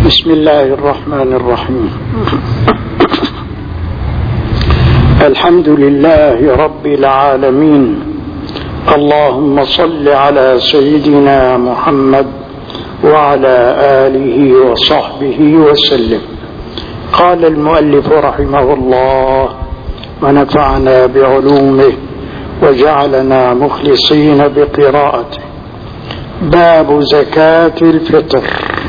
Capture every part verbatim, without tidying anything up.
بسم الله الرحمن الرحيم. الحمد لله رب العالمين. اللهم صل على سيدنا محمد وعلى آله وصحبه وسلم. قال المؤلف رحمه الله: ونفعنا بعلومه وجعلنا مخلصين بقراءته. باب زكاة الفطر.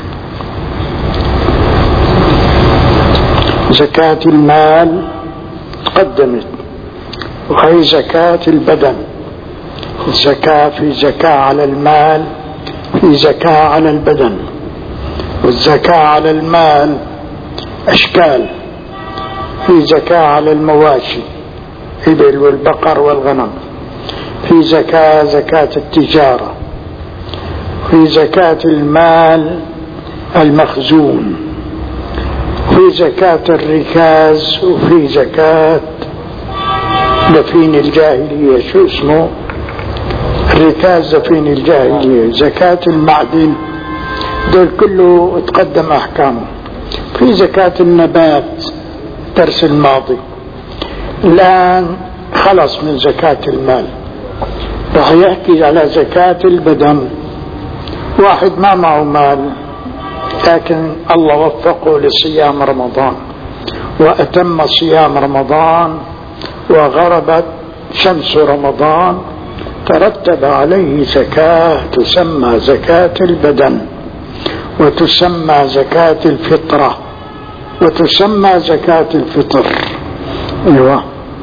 زكاة المال قدمت، وهي زكاة البدن. الزكاة في زكاة على المال، في زكاة على البدن. والزكاة على المال أشكال: في زكاة على المواشي، الإبل والبقر والغنم. في زكاة زكاة التجارة. في زكاة المال المخزون. في زكاة الركاز. وفي زكاة دفين الجاهلية، شو اسمه الركاز دفين الجاهلية. زكاة المعدن، دول كله تقدم أحكامه. في زكاة النبات درس الماضي. الآن خلص من زكاة المال، رح يحكي على زكاة البدن. واحد ما معه مال لكن الله وفقه لصيام رمضان وأتم صيام رمضان وغربت شمس رمضان، ترتب عليه زكاة تسمى زكاة البدن، وتسمى زكاة الفطرة، وتسمى زكاة الفطر. ايوه،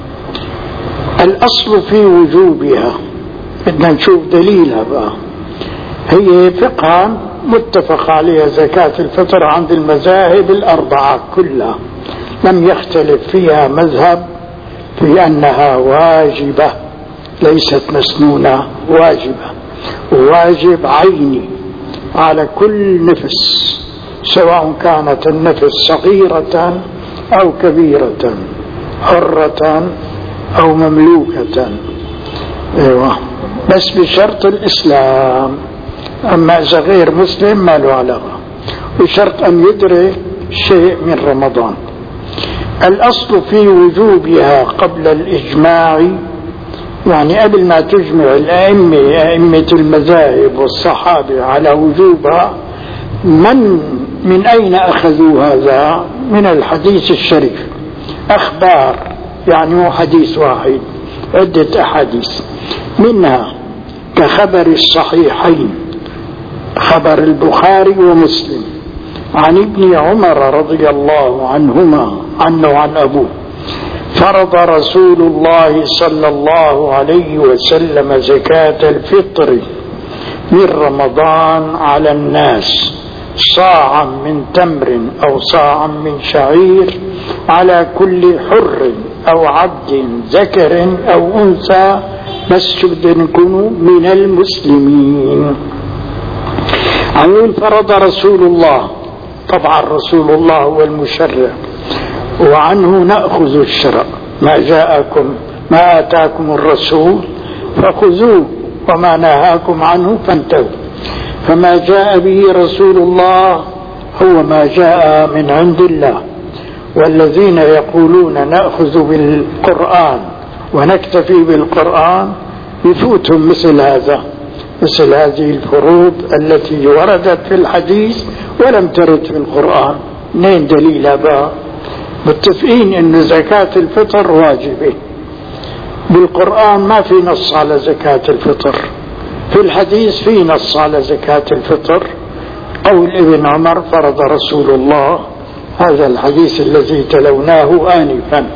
الأصل في وجوبها بدنا نشوف دليلها بقى. هي فقها متفق عليها زكاة الفطر عند المذاهب الأربعة كلها، لم يختلف فيها مذهب في أنها واجبة، ليست مسنونة، واجبة، واجب عيني على كل نفس، سواء كانت النفس صغيرة أو كبيرة، حرة أو مملوكة. ايوه، بس بشرط الإسلام. أما إذا غير مسلم ما له علاقة، بشرط أن يدرك شيء من رمضان. الأصل في وجوبها قبل الإجماع، يعني قبل ما تجمع الأئمة أئمة المذاهب والصحابة على وجوبها، من من أين أخذوا هذا؟ من الحديث الشريف. أخبار، يعني مو حديث واحد، عدة أحاديث، منها كخبر الصحيحين، خبر البخاري ومسلم عن ابن عمر رضي الله عنهما عنه عن أبوه: فرض رسول الله صلى الله عليه وسلم زكاة الفطر من رمضان على الناس صاعا من تمر أو صاعا من شعير على كل حر أو عبد ذكر أو أنثى، بس بدهم يكونوا من المسلمين. عن فرض رسول الله، طبعا رسول الله هو المشرع، وعنه نأخذ الشرع. ما جاءكم ما آتاكم الرسول فخذوه وما نهاكم عنه فانتهوا. فما جاء به رسول الله هو ما جاء من عند الله. والذين يقولون نأخذ بالقرآن ونكتفي بالقرآن يفوتهم مثل هذا، مثل هذه الفروض التي وردت في الحديث ولم ترد في القرآن. منين دليلها بقى؟ متفقين ان زكاة الفطر واجبة، بالقرآن ما في نص على زكاة الفطر، في الحديث في نص على زكاة الفطر. قول ابن عمر: فرض رسول الله، هذا الحديث الذي تلوناه آنفا.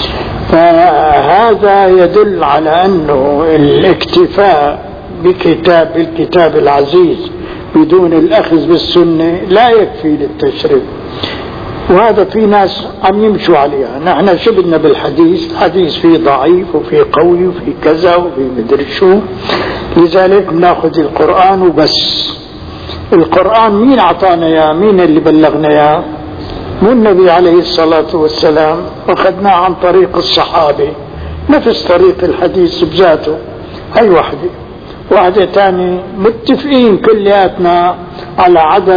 فهذا يدل على أنه الاكتفاء بكتاب الكتاب العزيز بدون الأخذ بالسنة لا يكفي للتشريع، وهذا في ناس عم يمشوا عليها. نحن شبنا بالحديث، الحديث فيه ضعيف وفيه قوي وفيه كذا وفيه مدري شو، لذلك ناخذ القرآن وبس. القرآن مين أعطانا يا مين اللي بلغنا يا؟ مو النبي عليه الصلاة والسلام، واخذناه عن طريق الصحابة، نفس طريق الحديث بذاته. هاي وحدة. واحدة تاني متفقين كلياتنا على عدد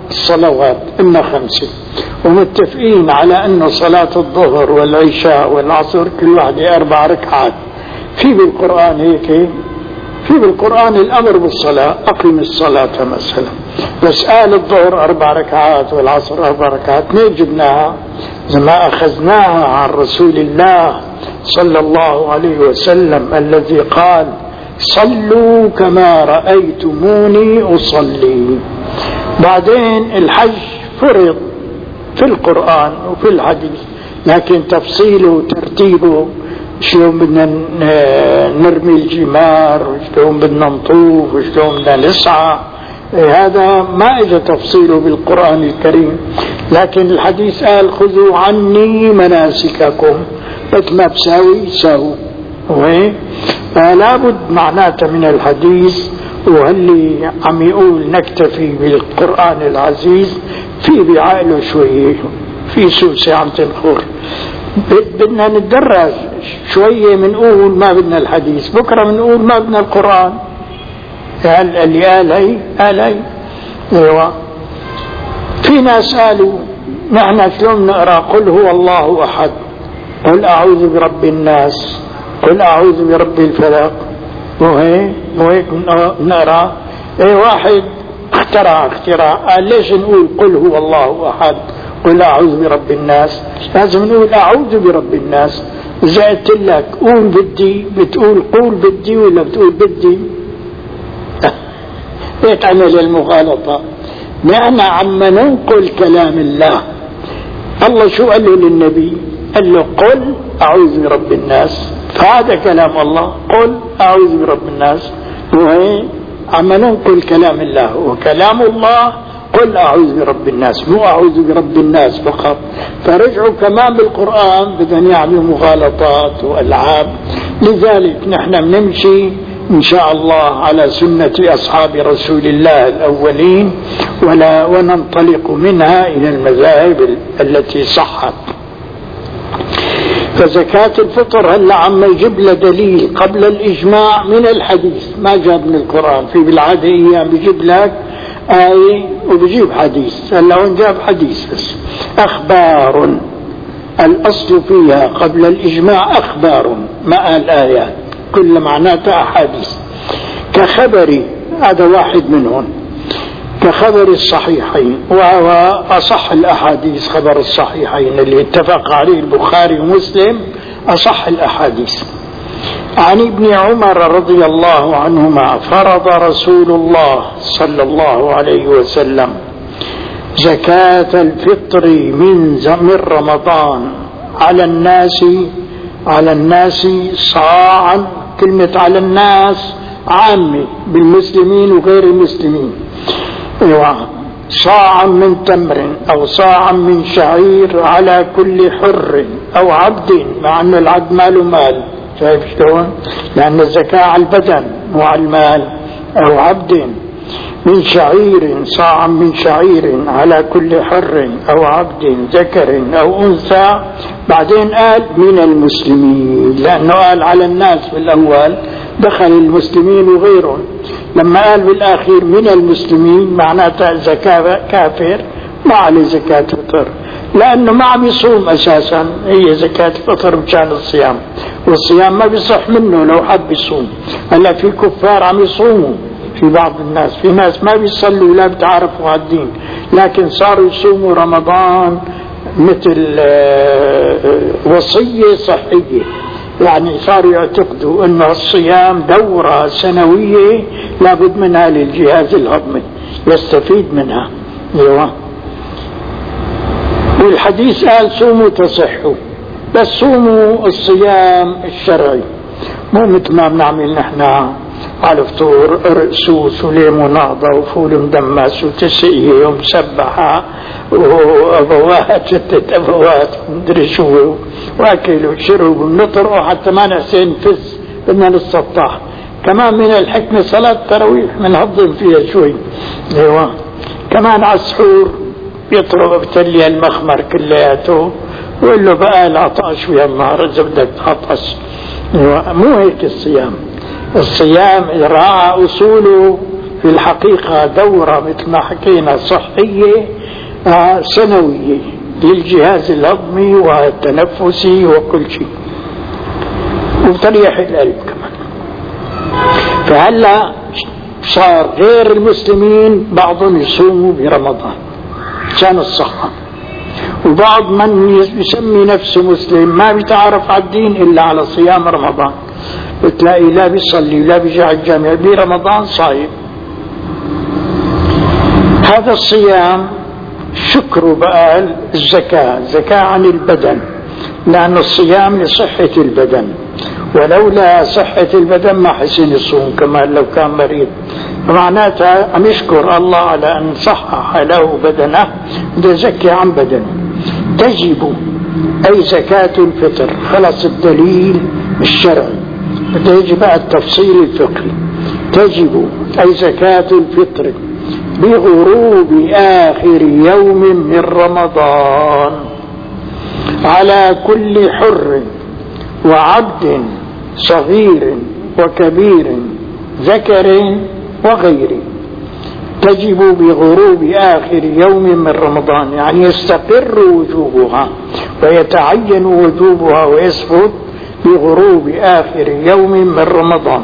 الصلوات إن خمسة، ومتفقين على أن صلاة الظهر والعشاء والعصر كل واحدة أربع ركعات. في بالقرآن هيك، في بالقرآن الأمر بالصلاة، أقم الصلاة مثلا، بس قال الظهر أربع ركعات والعصر أربع ركعات. ليه جبناها؟ ما أخذناها عن رسول الله صلى الله عليه وسلم الذي قال صلوا كما رأيتموني أصلي. بعدين الحج فرض في القرآن وفي الحديث، لكن تفصيله وترتيبه، شلون بدنا نرمي الجمار وشلون بدنا نطوف وشلون بدنا نسعى، هذا ما إجا تفصيله بالقرآن الكريم. لكن الحديث قال خذوا عني مناسككم، مثل ما بساوي ساووا. فلا بد معناته من الحديث، وهاللي عم يقول نكتفي بالقرآن العزيز في بعقله شوية، في سوسة عم تنخر. بدنا نتدرج شوية، منقول ما بدنا الحديث، بكرة منقول ما بدنا القرآن. قال اللي قال هي قال هي ايوه. في ناس قالوا نحن شلون نقرأ قل هو الله أحد، قل أعوذ برب الناس، قل أعوذ برب الفلق، وهيك وهيك نقرأ. اي واحد اخترع اختراع، قال ليش نقول قل هو الله أحد قل أعوذ برب الناس، لازم نقول أعوذ برب الناس. إذا قلت لك قول بدي، بتقول قول بدي ولا بتقول بدي؟ هيك عمل المغالطة. نحن عم ننقل كلام الله. الله شو قال له للنبي؟ قال له قل أعوذ برب الناس، فهذا كلام الله، قل أعوذ برب الناس. وهي عم ننقل كلام الله، وكلام الله قل أعوذ برب الناس، مو أعوذ برب الناس فقط. فرجعوا كمان بالقرآن بدهم يعملوا مغالطات وألعاب. لذلك نحن بنمشي إن شاء الله على سنة أصحاب رسول الله الأولين، ولا وننطلق منها إلى المذاهب التي صحت. فزكاة الفطر هلا عم يجيب له دليل قبل الإجماع من الحديث، ما جاب من القرآن. في بالعادة أيام بيجيب لك آية وبيجيب حديث، هلا وين جاب حديث بس. أخبار الأصل فيها قبل الإجماع أخبار، ما قال آيات، كل معناتها أحاديث. كخبر، هذا واحد منهم، كخبر الصحيحين، وهو أصح الأحاديث. خبر الصحيحين اللي اتفق عليه البخاري ومسلم أصح الأحاديث. عن ابن عمر رضي الله عنهما فرض رسول الله صلى الله عليه وسلم زكاة الفطر من من رمضان على الناس على الناس صاعا. كلمة على الناس عامة بالمسلمين وغير المسلمين. ايوه، صاعا من تمر او صاعا من شعير على كل حر او عبد، مع ان العبد ماله مال، شايف شلون؟ لان الزكاة على البدن مو على المال. او عبد من شعير، صاعا من شعير على كل حر او عبد ذكر او انثى. بعدين قال من المسلمين، لانه قال على الناس في الاول، دخل المسلمين وغيرهم. لما قال بالاخير من المسلمين معناتها زكاة كافر ما عليه زكاة فطر، لانه ما عم يصوم اساسا. هي زكاة الفطر مشان الصيام، والصيام ما بيصح منه لو حب يصوم. هلا في كفار عم يصوموا، في بعض الناس، في ناس ما بيصلوا ولا بتعرفوا هالدين، لكن صاروا يصوموا رمضان مثل وصية صحية. يعني صاروا يعتقدوا أن الصيام دورة سنوية لابد منها للجهاز الهضمي، يستفيد منها. ايوه. والحديث قال صوموا تصحوا، بس صوموا الصيام الشرعي، مو مثل ما بنعمل نحن على فطور رقصوس وليموناضة وفول مدمس وتسقية ومسبحة وأبوات ستة أبوات ومدري شو وأكل وشرب ونطرق حتى ما نحسن نفز، بدنا نستطاع. كمان من الحكمة صلاة التراويح بنهضم فيها شوي. ايوه. كمان على السحور يطرق بتلي المخمر كلياته ويقول له بقى العطاش ويا النهار إذا بدك تعطش. ايوه. مو هيك الصيام. الصيام راعى أصوله في الحقيقة دورة مثل ما حكينا صحية سنوية للجهاز الهضمي والتنفسي وكل شيء، وتريح القلب كمان. فهلا صار غير المسلمين بعضهم يصوموا برمضان عشان الصحة، وبعض من يسمي نفسه مسلم ما بيتعرف على الدين إلا على صيام رمضان، بتلاقي لا بيصلي لا بيجي على الجامع برمضان صايم. هذا الصيام شكره بقى الزكاة، زكاة عن البدن، لأن الصيام لصحة البدن، ولولا صحة البدن ما حسن يصوم كمان لو كان مريض. فمعناتها عم يشكر الله على أن صحح له بدنه، بده يزكي عن بدنه. تجب أي زكاة الفطر، خلص الدليل الشرعي، بده يجي بقى التفصيل الفقهي. تجب أي زكاة الفطر بغروب آخر يوم من رمضان على كل حر وعبد صغير وكبير ذكر وغيره. تجب بغروب آخر يوم من رمضان، يعني يستقر وجوبها ويتعين وجوبها ويثبت بغروب آخر يوم من رمضان.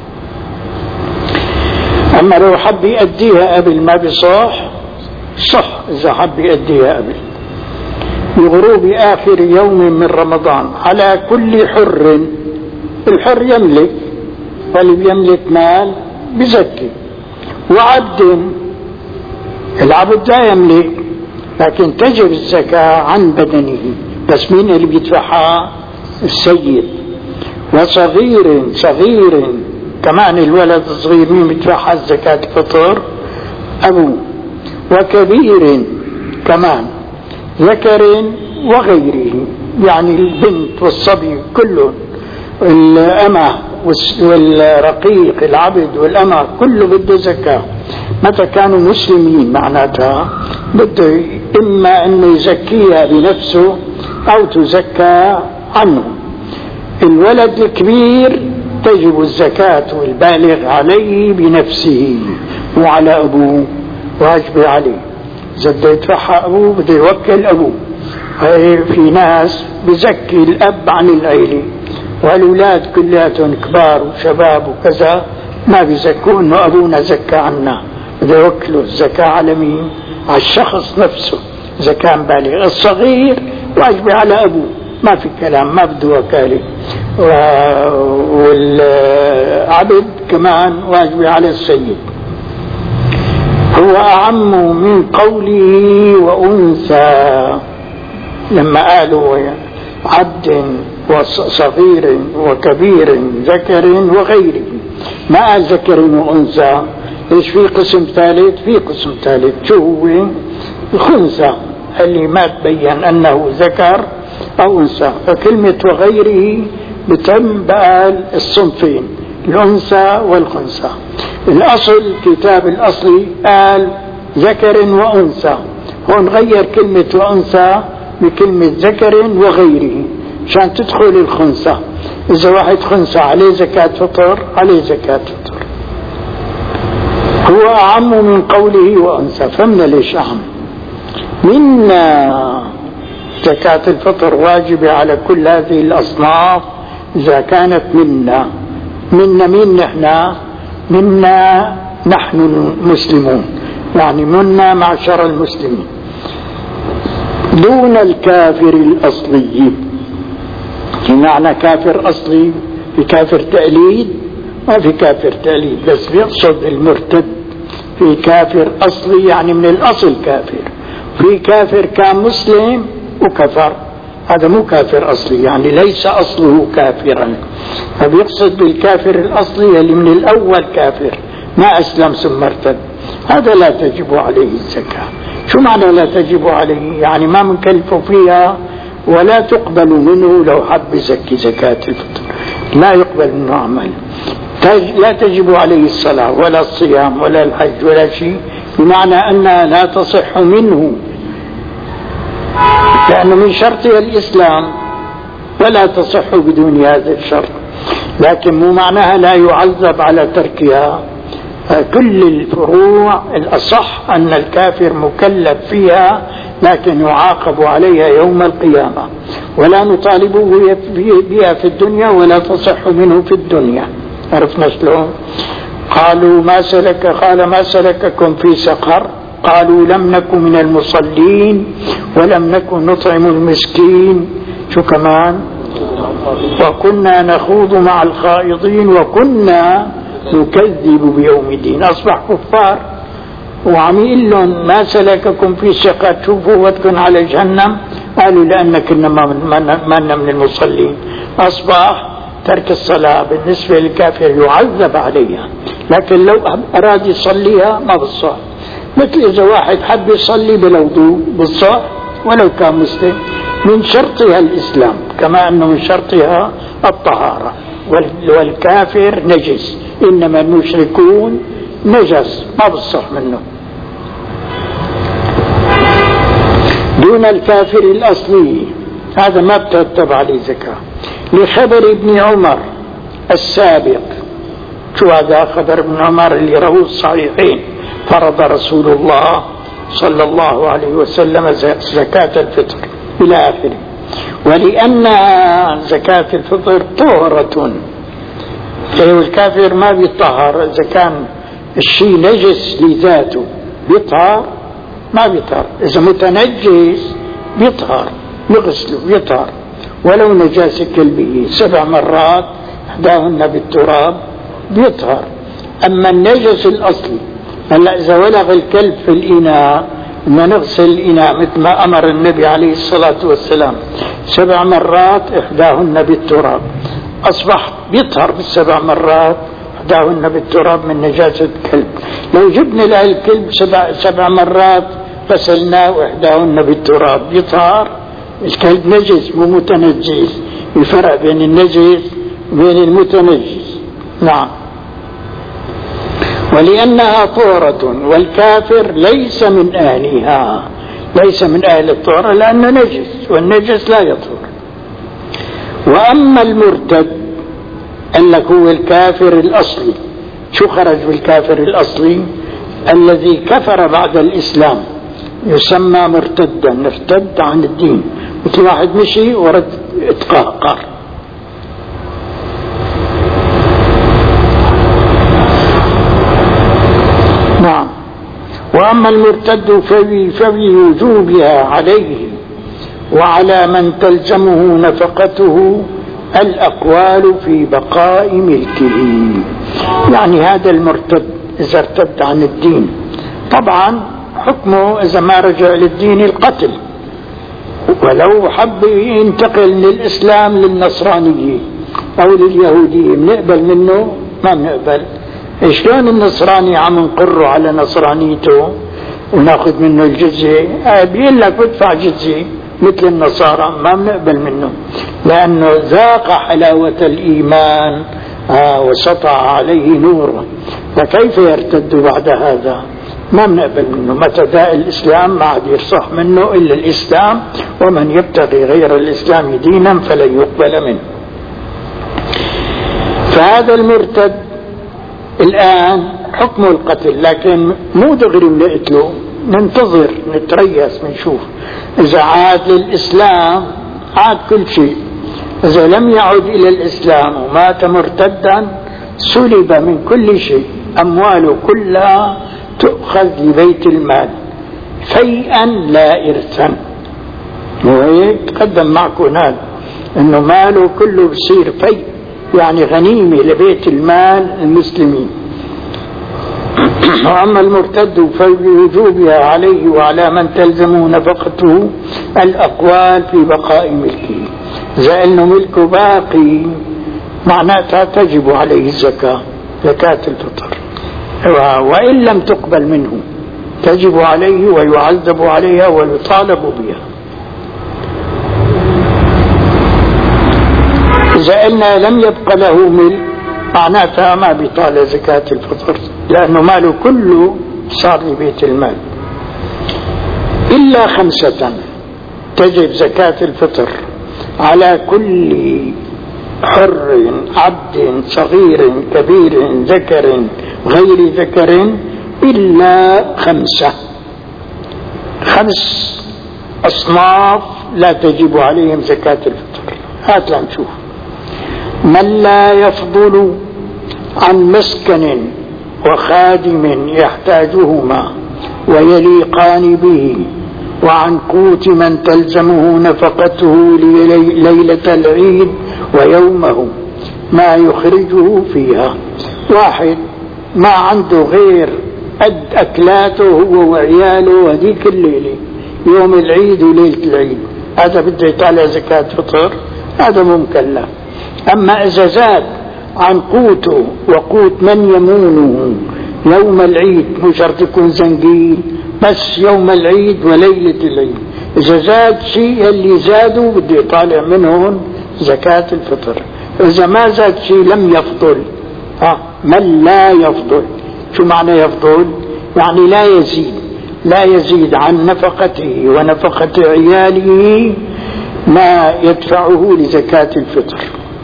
أما لو حب يأديها قبل ما بصح صح، إذا حب يأديها قبل بغروب آخر يوم من رمضان على كل حر. الحر يملك، واللي بيملك مال بزكي، وعبد العبد لا يملك لكن تجب الزكاة عن بدنه، بس مين اللي بيدفعها؟ السيد. وصغير صغير كمان الولد الصغير مين بيدفعها الزكاة الفطر؟ أبوه. وكبير كمان ذكر وغيره، يعني البنت والصبي كله، الأمة والرقيق العبد والأمة كله بده زكاة. متى كانوا مسلمين معناتها بده إما أنه يزكيها بنفسه أو تزكى عنه. الولد الكبير تجب الزكاة البالغ عليه بنفسه وعلى أبوه، واجب عليه. إذا بده يدفعها أبوه بده يوكل أبوه. في ناس بزكي الأب عن العيلة، والأولاد كلياتهم كبار وشباب وكذا ما بيزكوا إنه أبونا زكى عنا، بده يوكلوا الزكاة على مين؟ على الشخص نفسه. إذا كان بالغ. الصغير واجب على أبوه، ما في كلام، ما بده وكالة. والعبد كمان واجب على السيد. هو أعم من قوله وأنثى، لما قالوا عبد وصغير وكبير ذكر وغيره، ما قال ذكر وأنثى. ليش في قسم ثالث؟ في قسم ثالث شو هو؟ الخنثى اللي ما تبين أنه ذكر أو أنثى. فكلمة وغيره بتم بقال الصنفين، الأنثى والخنثى. الأصل كتاب الأصلي قال ذكر وأنثى، هون غير كلمة وأنثى بكلمة ذكر وغيره عشان تدخل الخنثى. إذا واحد خنثى عليه زكاة فطر، عليه زكاة فطر. هو أعم من قوله وأنثى. فهمنا ليش أعم؟ منا زكاة الفطر واجبة على كل هذه الأصناف إذا كانت منا. منا مين نحن؟ منا نحن المسلمون، يعني منا معشر المسلمين، دون الكافر الأصلي. في معنى كافر أصلي، في كافر تقليد، ما في كافر تقليد، بس بيقصد المرتد. في كافر أصلي يعني من الأصل كافر، في كافر كان مسلم وكفر، هذا مو كافر أصلي، يعني ليس أصله كافرا. فبيقصد بالكافر الأصلي اللي من الأول كافر ما أسلم ثم ارتد، هذا لا تجب عليه الزكاة. شو معنى لا تجب عليه؟ يعني ما منكلفه فيها ولا تقبل منه لو حب يزكي زكاة الفطر، لا يقبل منه عمل. لا تجب عليه الصلاة ولا الصيام ولا الحج ولا شيء، بمعنى أنها لا تصح منه، لأنه من شرطها الإسلام ولا تصح بدون هذا الشرط. لكن مو معناها لا يعذب على تركها، كل الفروع الأصح أن الكافر مكلف فيها، لكن يعاقب عليها يوم القيامة، ولا نطالبه بها في الدنيا ولا تصح منه في الدنيا. عرفنا شلون؟ قالوا ما سلك قال ما سلككم في سقر؟ قالوا لم نكن من المصلين ولم نكن نطعم المسكين، شو كمان؟ وكنا نخوض مع الخائضين وكنا نكذب بيوم الدين. أصبح كفار وعم يقول لهم ما سلككم في سقر، شوفوا ودكم على جهنم، قالوا لأن كنا ما من المصلين. أصبح ترك الصلاة بالنسبة للكافر يعذب عليها، لكن لو أراد يصليها ما بالصح. مثل إذا واحد حب يصلي بلا وضوء بالصح ولو كان مسلم، من شرطها الإسلام كما أنه من شرطها الطهارة. والكافر نجس، إنما المشركون نجس ما بالصح منه. دون الكافر الأصلي هذا ما بترتب عليه زكاة، لخبر ابن عمر السابق. شو هذا خبر ابن عمر اللي رواه الصحيحين؟ فرض رسول الله صلى الله عليه وسلم زكاة الفطر إلى آخره. ولأن زكاة الفطر طهرة، الكافر ما بيطهر إذا كان الشيء نجس لذاته بيطهر، ما بيطهر. إذا متنجس بيطهر، يغسله بيطهر ولو نجاسة كلبه سبع مرات إحداهن بالتراب بيطهر. أما النجس الأصلي، هلا إذا ولغ الكلب في الإناء ما نغسل الإناء مثل ما أمر النبي عليه الصلاة والسلام سبع مرات إحداهن بالتراب، أصبح بيطهر بالسبع مرات إحداهن بالتراب من نجاسة الكلب. لو جبنا له الكلب سبع, سبع مرات غسلناه وإحداهن بالتراب يطهر. الكلب نجس مو متنجس، الفرق بين النجس وبين المتنجس. نعم. ولأنها طهرة والكافر ليس من أهلها، ليس من أهل الطهرة لأنه نجس، والنجس لا يطهر. وأما المرتد قال لك هو الكافر الأصلي. شو خرج بالكافر الأصلي؟ الذي كفر بعد الإسلام يسمى مرتدا، ارتد عن الدين، مثل واحد مشي ورد اتقهقر. نعم. وأما المرتد ففي, ففي وجوبها عليه وعلى من تلزمه نفقته الأقوال في بقاء ملكه. يعني هذا المرتد إذا ارتد عن الدين طبعا حكمه إذا ما رجع للدين القتل، ولو حب ينتقل من الإسلام للنصرانية أو لليهودية بنقبل منه؟ ما بنقبل. شلون النصراني عم نقره على نصرانيته وناخذ منه الجزية؟ آه بيقول لك بدفع جزية مثل النصارى، ما بنقبل منه لأنه ذاق حلاوة الإيمان آه وسطع عليه نوره، فكيف يرتد بعد هذا؟ ما بنقبل منه. متى داء الإسلام ما عاد يصح منه إلا الإسلام، ومن يبتغي غير الإسلام دينا فلن يقبل منه. فهذا المرتد الآن حكمه القتل، لكن مو دغري بنقتله، ننتظر نتريس بنشوف إذا عاد للإسلام عاد كل شيء. إذا لم يعد إلى الإسلام ومات مرتدا سلب من كل شيء، أمواله كلها تؤخذ لبيت المال فيئا لا إرثا. وهيك قدم معكم هذا إنه ماله كله بصير فيء، يعني غنيمة لبيت المال المسلمين. وأما المرتد فبوجوبها عليه وعلى من تلزمه نفقته الأقوال في بقاء ملكه. إذا أنه ملكه باقي معناتها تجب عليه الزكاة، زكاة الفطر، وإن لم تقبل منه تجب عليه ويعذب عليها ويطالب بها. إذا قلنا لم يبق له ملك معناتها ما بيطالع زكاة الفطر، لأنه ماله كله صار لبيت المال. إلا خمسة تجب زكاة الفطر على كل حر عبد صغير كبير ذكر غير ذكر إلا خمسة، خمس أصناف لا تجب عليهم زكاة الفطر. هات لنشوف. من لا يفضل عن مسكن وخادم يحتاجهما ويليقان به، وعن قوت من تلزمه نفقته ليلة العيد ويومه ما يخرجه فيها. واحد ما عنده غير قد أكلاته هو وعياله هذيك الليلة يوم العيد وليلة العيد، هذا بده يطالع زكاة فطر، هذا ممكن. أما إذا زاد عن قوته وقوت من يمونه يوم العيد، مو شرط يكون زنجيل، بس يوم العيد وليلة العيد، إذا زاد شيء اللي زادوا بده يطالع منهم زكاة الفطر. إذا ما زاد شيء لم يفضل. ها من لا يفضل، شو معنى يفضل؟ يعني لا يزيد، لا يزيد عن نفقته ونفقة عياله ما يدفعه لزكاة الفطر.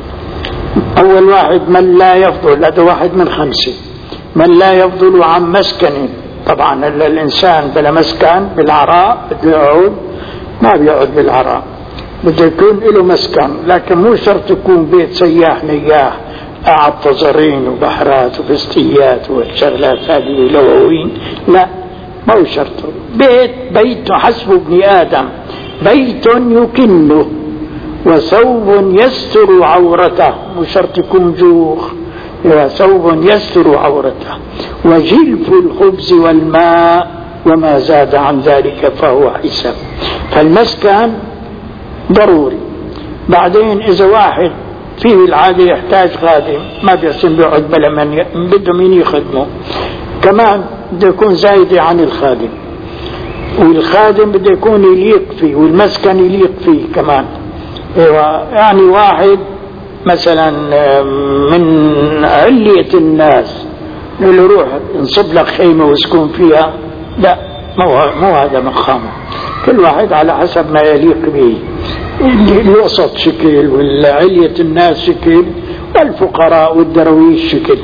أول واحد من لا يفضل، هذا واحد من خمسة. من لا يفضل عن مسكن، طبعا الإنسان بلا مسكن بالعراء بده يقعد، ما بيقعد بالعراء، بده يكون له مسكن، لكن مو شرط يكون بيت سياح نياح قاعد فزرين وبحرات وفستيات والشغلات هذه لواوين، لا ما هو شرط. بيت بيت حسب ابن آدم، بيت يكنه وثوب يستر عورته، مو شرط يكون جوخ، ثوب يستر عورته، وجلف الخبز والماء وما زاد عن ذلك فهو حساب. فالمسكن ضروري. بعدين إذا واحد فيه العادة يحتاج خادم، ما بيحسن بيقعد بلا من ي... بده مين يخدمه، كمان بده يكون زايد عن الخادم، والخادم بده يكون يليق فيه، والمسكن يليق فيه كمان. يعني واحد مثلا من علية الناس اللي روح نصب لك خيمة واسكن فيها، لا مو مو هذا مقامه. كل واحد على حسب ما يليق به، الوسط شكل والعلية الناس شكل والفقراء والدرويش شكل.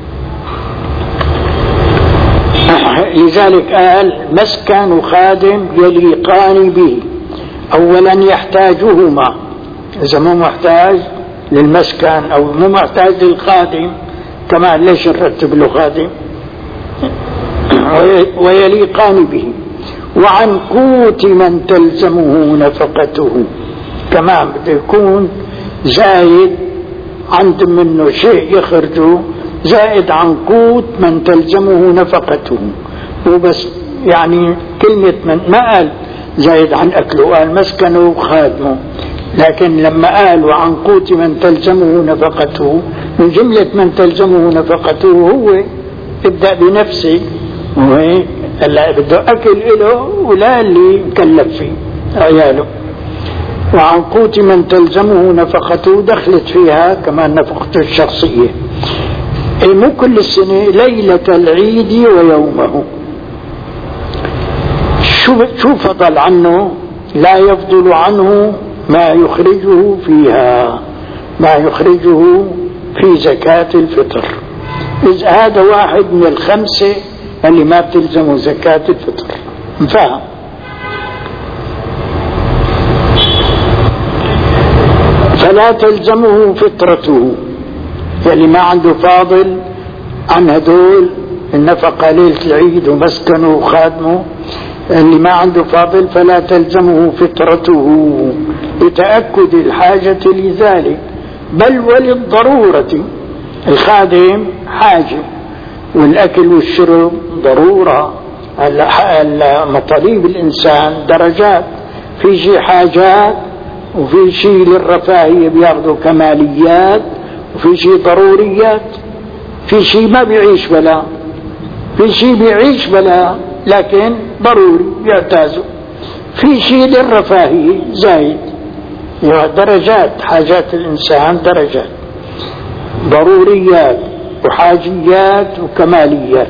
لذلك قال مسكن وخادم يليقان به. أولا يحتاجهما، إذا مو محتاج للمسكن أو مو محتاج للخادم كمان ليش نرتب له خادم؟ ويليقان به. وعن قوت من تلزمه نفقته، كمان بده يكون زايد عند منه شيء يخرجه زائد عن قوت من تلزمه نفقته. وبس يعني كلمة من ما قال زايد عن أكله، قال مسكنه وخادمه، لكن لما قال وعن قوت من تلزمه نفقته، من جملة من تلزمه نفقته هو يبدأ بنفسه، وهي هلا بده أكل له ولا اللي مكلف فيه عياله. وعن قوت من تلزمه نفقته دخلت فيها كمان نفقته الشخصية. أي مو كل السنة، ليلة العيد ويومه. شو شو فضل عنه؟ لا يفضل عنه ما يخرجه فيها، ما يخرجه في زكاة الفطر. إذا هذا واحد من الخمسة اللي ما بتلزمه زكاة الفطر. فهم؟ فلا تلزمه فطرته، اللي ما عنده فاضل عن هدول النفقة ليلة العيد ومسكنه وخادمه، اللي ما عنده فاضل فلا تلزمه فطرته لتأكد الحاجة لذلك، بل وللضرورة. الخادم حاجة، والأكل والشرب ضرورة. مطالب الإنسان درجات، في شيء حاجات وفي شيء للرفاهية بياخذوا كماليات، وفي شيء ضروريات. في شيء ما بيعيش بلا، في شيء بيعيش بلا لكن ضروري بيعتازوا. في شيء للرفاهية زايد، درجات. حاجات الإنسان درجات، ضروريات وحاجيات وكماليات.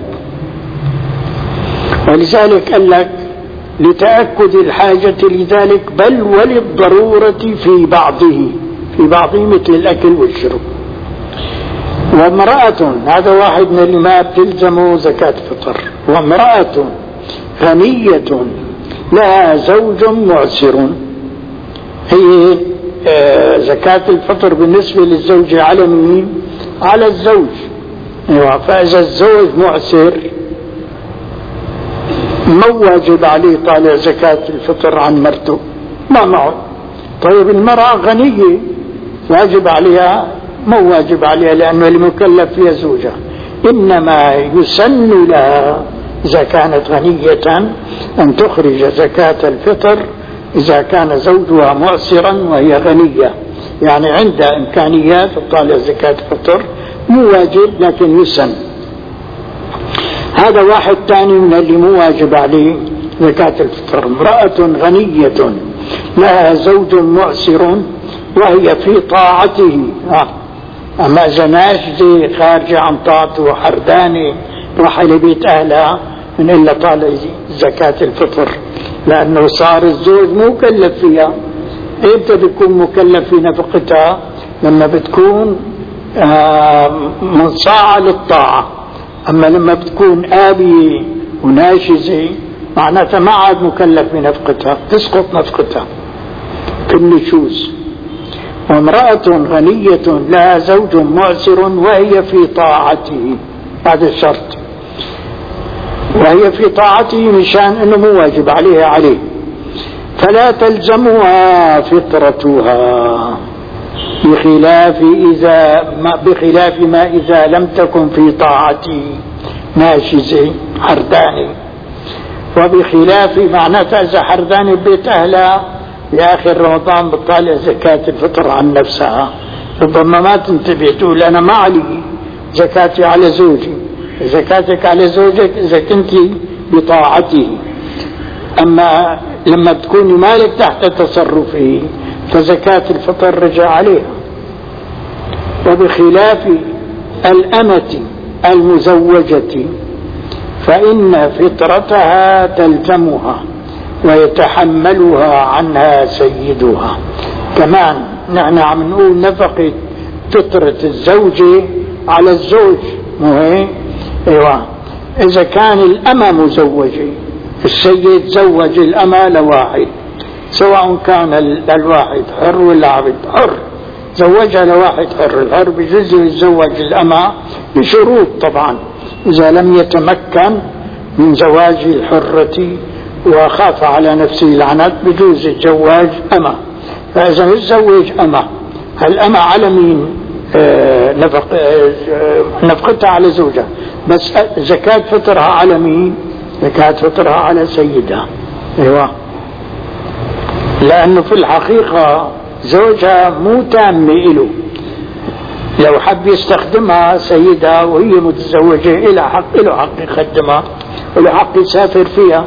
ولذلك قال لك لتأكد الحاجة لذلك، بل وللضرورة في بعضه، في بعضه مثل الأكل والشرب. وامرأة، هذا واحد من اللي ما بتلزمه زكاة فطر. وامرأة غنية لها زوج معسر، هي زكاة الفطر بالنسبة للزوج على مين؟ على الزوج. فإذا الزوج معسر ما واجب عليه طالع زكاة الفطر عن مرته، ما معه. طيب المرأة غنية واجب عليها؟ ما واجب عليها، لأنه المكلف فيها زوجها، إنما يسن لها إذا كانت غنية أن تخرج زكاة الفطر إذا كان زوجها معسرا وهي غنية، يعني عندها إمكانيات تطالع زكاة الفطر، مو واجب لكن يسن. هذا واحد ثاني من اللي مو واجب عليه زكاة الفطر. امرأة غنية لها زوج معسر وهي في طاعته، آه. أما زناش دي خارجة عن طاعته وحرداني راح لبيت أهلها من إلا طالع زكاة الفطر، لأنه صار الزوج مكلف فيها. إمتى بيكون مكلف في نفقتها؟ لما بتكون آه منصاعة للطاعة. أما لما بتكون آبية وناشزة معناتها ما عاد مكلف بنفقتها، تسقط نفقتها في النشوز. وامرأة غنية لها زوج معسر وهي في طاعته، هذا الشرط، وهي في طاعته مشان انه مو واجب عليها عليه، فلا تلزمها فطرتها، بخلاف إذا ما بخلاف ما إذا لم تكن في طاعته ناشزة حرداني. وبخلاف معناتها إذا حرداني ببيت أهلها لآخر رمضان بتطالع زكاة الفطر عن نفسها، ربما ما تنتبه تقول أنا ما علي زكاتي على زوجي. زكاتك على زوجك إذا كنت بطاعته، أما لما تكوني مالك تحت تصرفه فزكاة الفطر رجع عليها. وبخلاف الأمة المزوجة فإن فطرتها تلزمها ويتحملها عنها سيدها. كمان نحن عم نقول نفقة فطرة الزوجة على الزوج، مو هيك؟ ايوه. إذا كان الأمة مزوجة، السيد زوج الأمة لواحد، سواء كان الواحد حر ولا عبد، حر زوجها لواحد حر. الحر بجوز يتزوج الأمة بشروط طبعا، إذا لم يتمكن من زواج الحرة وخاف على نفسه العنت بجوز الزواج أمة. فإذا يتزوج أمة، الأمة على مين؟ آه نفق آه نفقتها على زوجها، بس زكاة فطرها على مين؟ زكاة فطرها على سيدها. ايوه، لأنه في الحقيقة زوجها مو تام له، لو حب يستخدمها سيدها وهي متزوجة إلى حق له حق يخدمها وله حق يسافر فيها،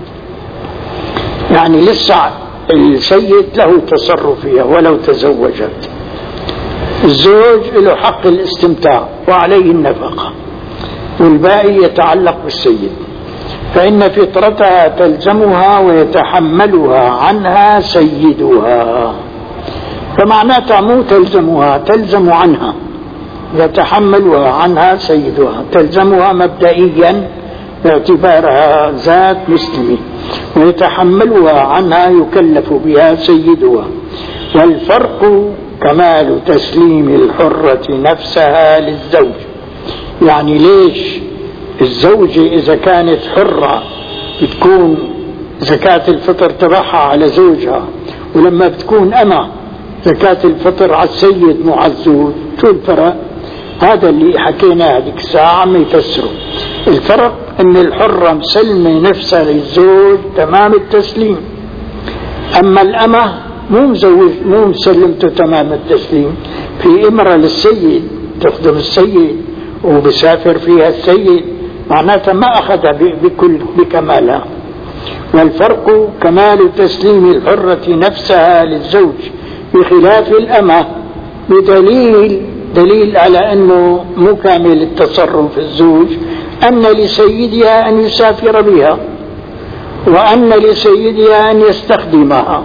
يعني لسه السيد له تصرف فيها ولو تزوجت. الزوج له حق الاستمتاع وعليه النفقة، والباقي يتعلق بالسيد. فإن فطرتها تلزمها ويتحملها عنها سيدها، فمعناتها مو تلزمها، تلزم عنها، يتحملها عنها سيدها، تلزمها مبدئيا باعتبارها ذات مسلمة، ويتحملها عنها يكلف بها سيدها. والفرق كمال تسليم الحرة نفسها للزوج. يعني ليش الزوجة إذا كانت حرة بتكون زكاة الفطر تبعها على زوجها، ولما بتكون أمة زكاة الفطر على السيد معزوز؟ شو الفرق؟ هذا اللي حكينا هذيك الساعة عم يفسره. الفرق ان الحرة مسلمة نفسها للزوج تمام التسليم، اما الأمة مو مزوج مو مسلمته تمام التسليم. في امرة للسيد تخدم السيد وبسافر فيها السيد، معناتها ما اخذها بكل بكمالها. والفرق كمال تسليم الحرة نفسها للزوج بخلاف الأمة، بدليل دليل على أنه مو كامل التصرف الزوج أن لسيدها أن يسافر بها، وأن لسيدها أن يستخدمها.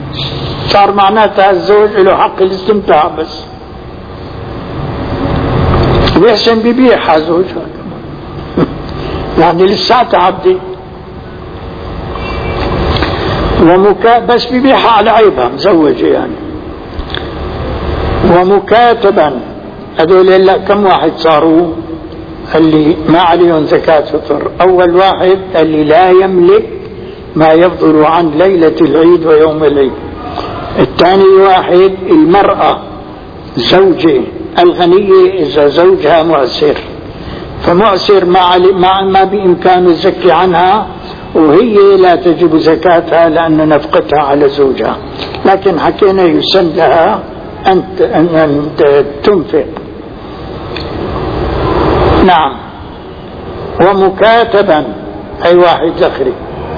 صار معناتها الزوج له حق الاستمتاع بس، بيحسن ببيعها زوجها يعني لساتها عبدي، ومكا بس ببيعها على عيبها مزوجة يعني. ومكاتبا هذول لا كم واحد صاروا اللي ما عليهم زكاة فطر؟ أول واحد اللي لا يملك ما يفضل عن ليلة العيد ويوم العيد. الثاني واحد المرأة زوجة الغنية إذا زوجها معسر، فمعسر ما, ما, ما بإمكانه يزكي عنها، وهي لا تجب زكاتها لأن نفقتها على زوجها، لكن حكينا يسن لها أن, أن تنفق. نعم. ومكاتبا أي واحد ذخري.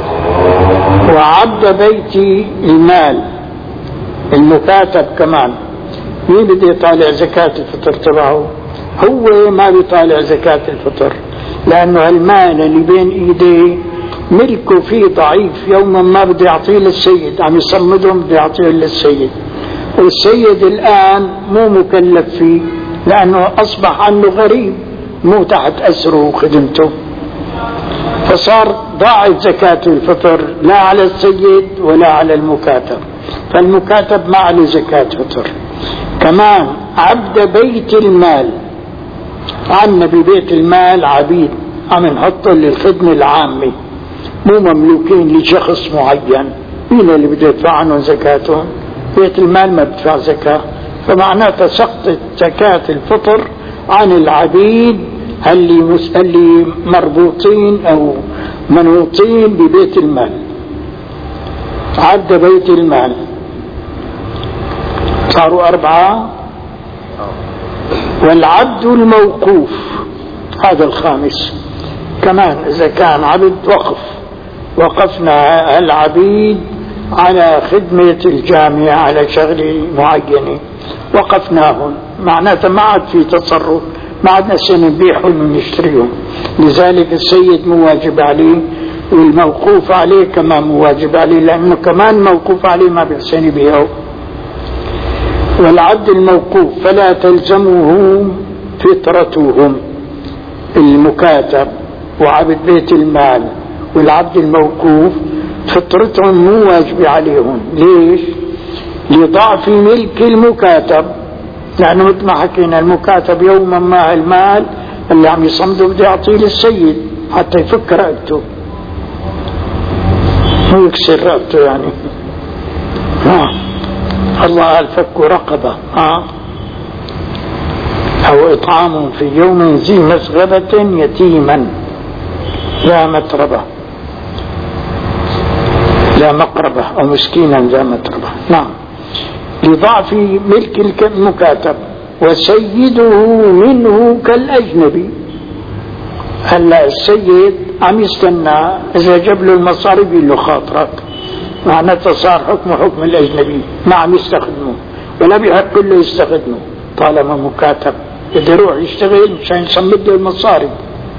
وعبد بيت المال المكاتب كمان، مين بده يطالع زكاة الفطر تبعه؟ هو ما بيطالع زكاة الفطر، لأنه المال اللي بين إيديه ملكه فيه ضعيف، يوما ما بده يعطيه للسيد، عم يصمدهم بده يعطيه للسيد، والسيد الآن مو مكلف فيه لأنه أصبح عنه غريب مو تحت أسره وخدمته، فصار ضاعت زكاة الفطر لا على السيد ولا على المكاتب، فالمكاتب ما عليه زكاة فطر. كمان عبد بيت المال، عنا ببيت المال عبيد عم نحطه للخدمة العامة مو مملوكين لشخص معين، مين اللي بده يدفع عنهم زكاتهم؟ بيت المال ما بدفع زكاة، فمعناته سقطت زكاة الفطر عن العبيد اللي, اللي مربوطين أو منوطين ببيت المال. عبد بيت المال صاروا أربعة. والعبد الموقوف هذا الخامس كمان، إذا كان عبد وقف، وقفنا العبيد على خدمة الجامعة على شغل معينة، وقفناهم معناته ما عاد في تصرف، ما عدنا سنبيعهم ونشتريهم، لذلك السيد مواجب عليه والموقوف عليه كمان مواجب عليه، لأنه كمان موقوف عليه ما بيحسن يبيعه. والعبد الموقوف فلا تلزمه فطرتهم، المكاتب وعبد بيت المال والعبد الموقوف فطرتهم مو واجبة عليهم. ليش؟ لضعف ملك المكاتب، لأنه مثل ما حكينا المكاتب يوما ما المال اللي عم يصمده بده يعطيه للسيد حتى يفك رقبته، مو يكسر رقبته يعني. ها الله قال فك رقبة، ها أو إطعام في يوم ذي مسغبة يتيما لا متربة لا مقربة أو مسكينا لا متربة. نعم. لضعف ملك المكاتب وسيده منه كالأجنبي. هلا السيد عم يستنى إذا جاب له المصاري بيقول له خاطرك، معناته صار حكمه حكم الأجنبي، ما عم يستخدمه ولا بيحق له يستخدمه طالما مكاتب، بده يروح يشتغل مشان يصمد له المصاري.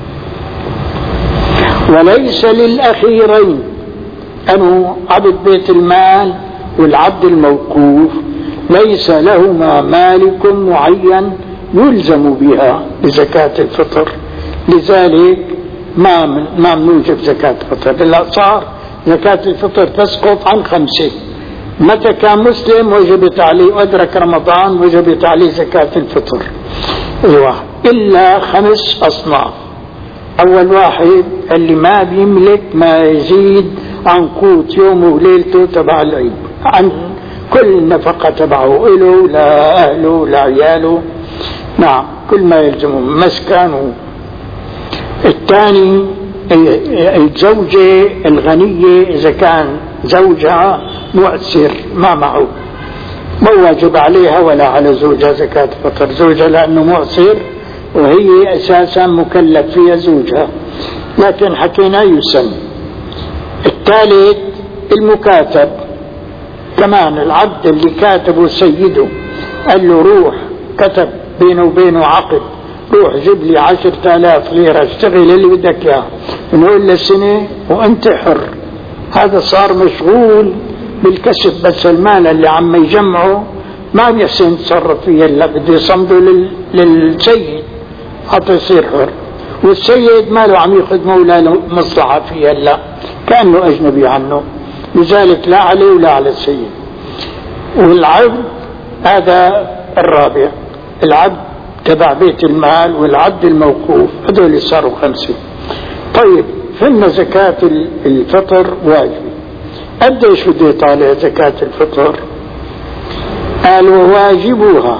وليس للأخيرين أنه عبد بيت المال والعبد الموقوف ليس لهما مالك معين يلزم بها بزكاة الفطر، لذلك ما من ما نوجب زكاة الفطر. لا، صار زكاة الفطر تسقط عن خمسة، متى كان مسلم وجبت عليه وأدرك رمضان وجبت عليه زكاة الفطر. ايوه، إلا خمس أصناف. أول واحد اللي ما بيملك ما يزيد عن قوت يومه وليلته تبع العيد، عن كل النفقة تبعه إله لأهله لعياله، نعم كل ما يلزمه مسكنه. الثاني الزوجة الغنية إذا كان زوجها مؤثر ما معه ما واجب عليها ولا على زوجها زكاة فطر، زوجها لأنه مؤثر وهي أساسا مكلف فيها زوجها، لكن حكينا يسن. الثالث المكاتب كمان، العبد اللي كاتبه سيده قال له روح، كتب بينه وبينه عقد، روح جيب لي عشرة آلاف ليرة اشتغل اللي بدك اياه من هو إلا سنة وانت حر، هذا صار مشغول بالكسب، بس المال اللي عم يجمعه ما بيحسن يتصرف فيه، الا بده يصمده لل... للسيد حتى يصير حر، والسيد ما له عم ياخذ مولاه مصلحة فيها، لا كأنه أجنبي عنه، لذلك لا عليه ولا على السيد. والعبد هذا الرابع، العبد تبع بيت المال والعبد الموقوف، هذول صاروا خمسة. طيب فإن زكاة الفطر واجب. قديش بده يطالع زكاة الفطر؟ قال وواجبها.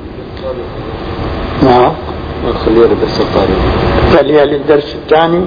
نعم خلينا بس الطالب خليها للدرس الثاني.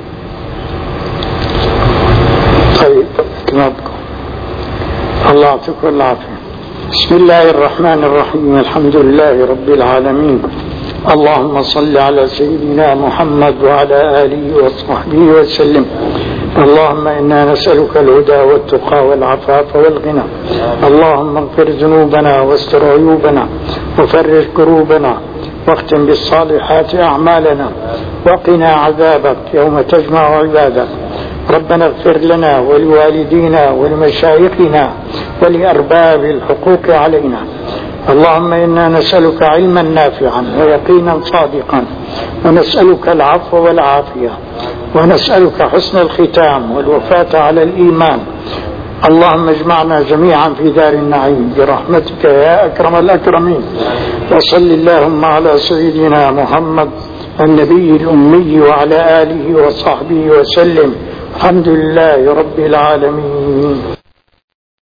طيب كتابكم الله يعطيكم العافية. بسم الله الرحمن الرحيم، الحمد لله رب العالمين، اللهم صل على سيدنا محمد وعلى آله وصحبه وسلم. اللهم إنا نسألك الهدى والتقى والعفاف والغنى، اللهم اغفر ذنوبنا واستر عيوبنا وفرج كروبنا واختم بالصالحات أعمالنا وقنا عذابك يوم تجمع عبادك. ربنا اغفر لنا ولوالدينا ولمشايخنا ولأرباب الحقوق علينا. اللهم إنا نسألك علما نافعا ويقينا صادقا، ونسألك العفو والعافية، ونسألك حسن الختام والوفاة على الإيمان. اللهم اجمعنا جميعا في دار النعيم برحمتك يا أكرم الأكرمين. وصل اللهم على سيدنا محمد النبي الأمي وعلى آله وصحبه وسلم. الحمد لله رب العالمين.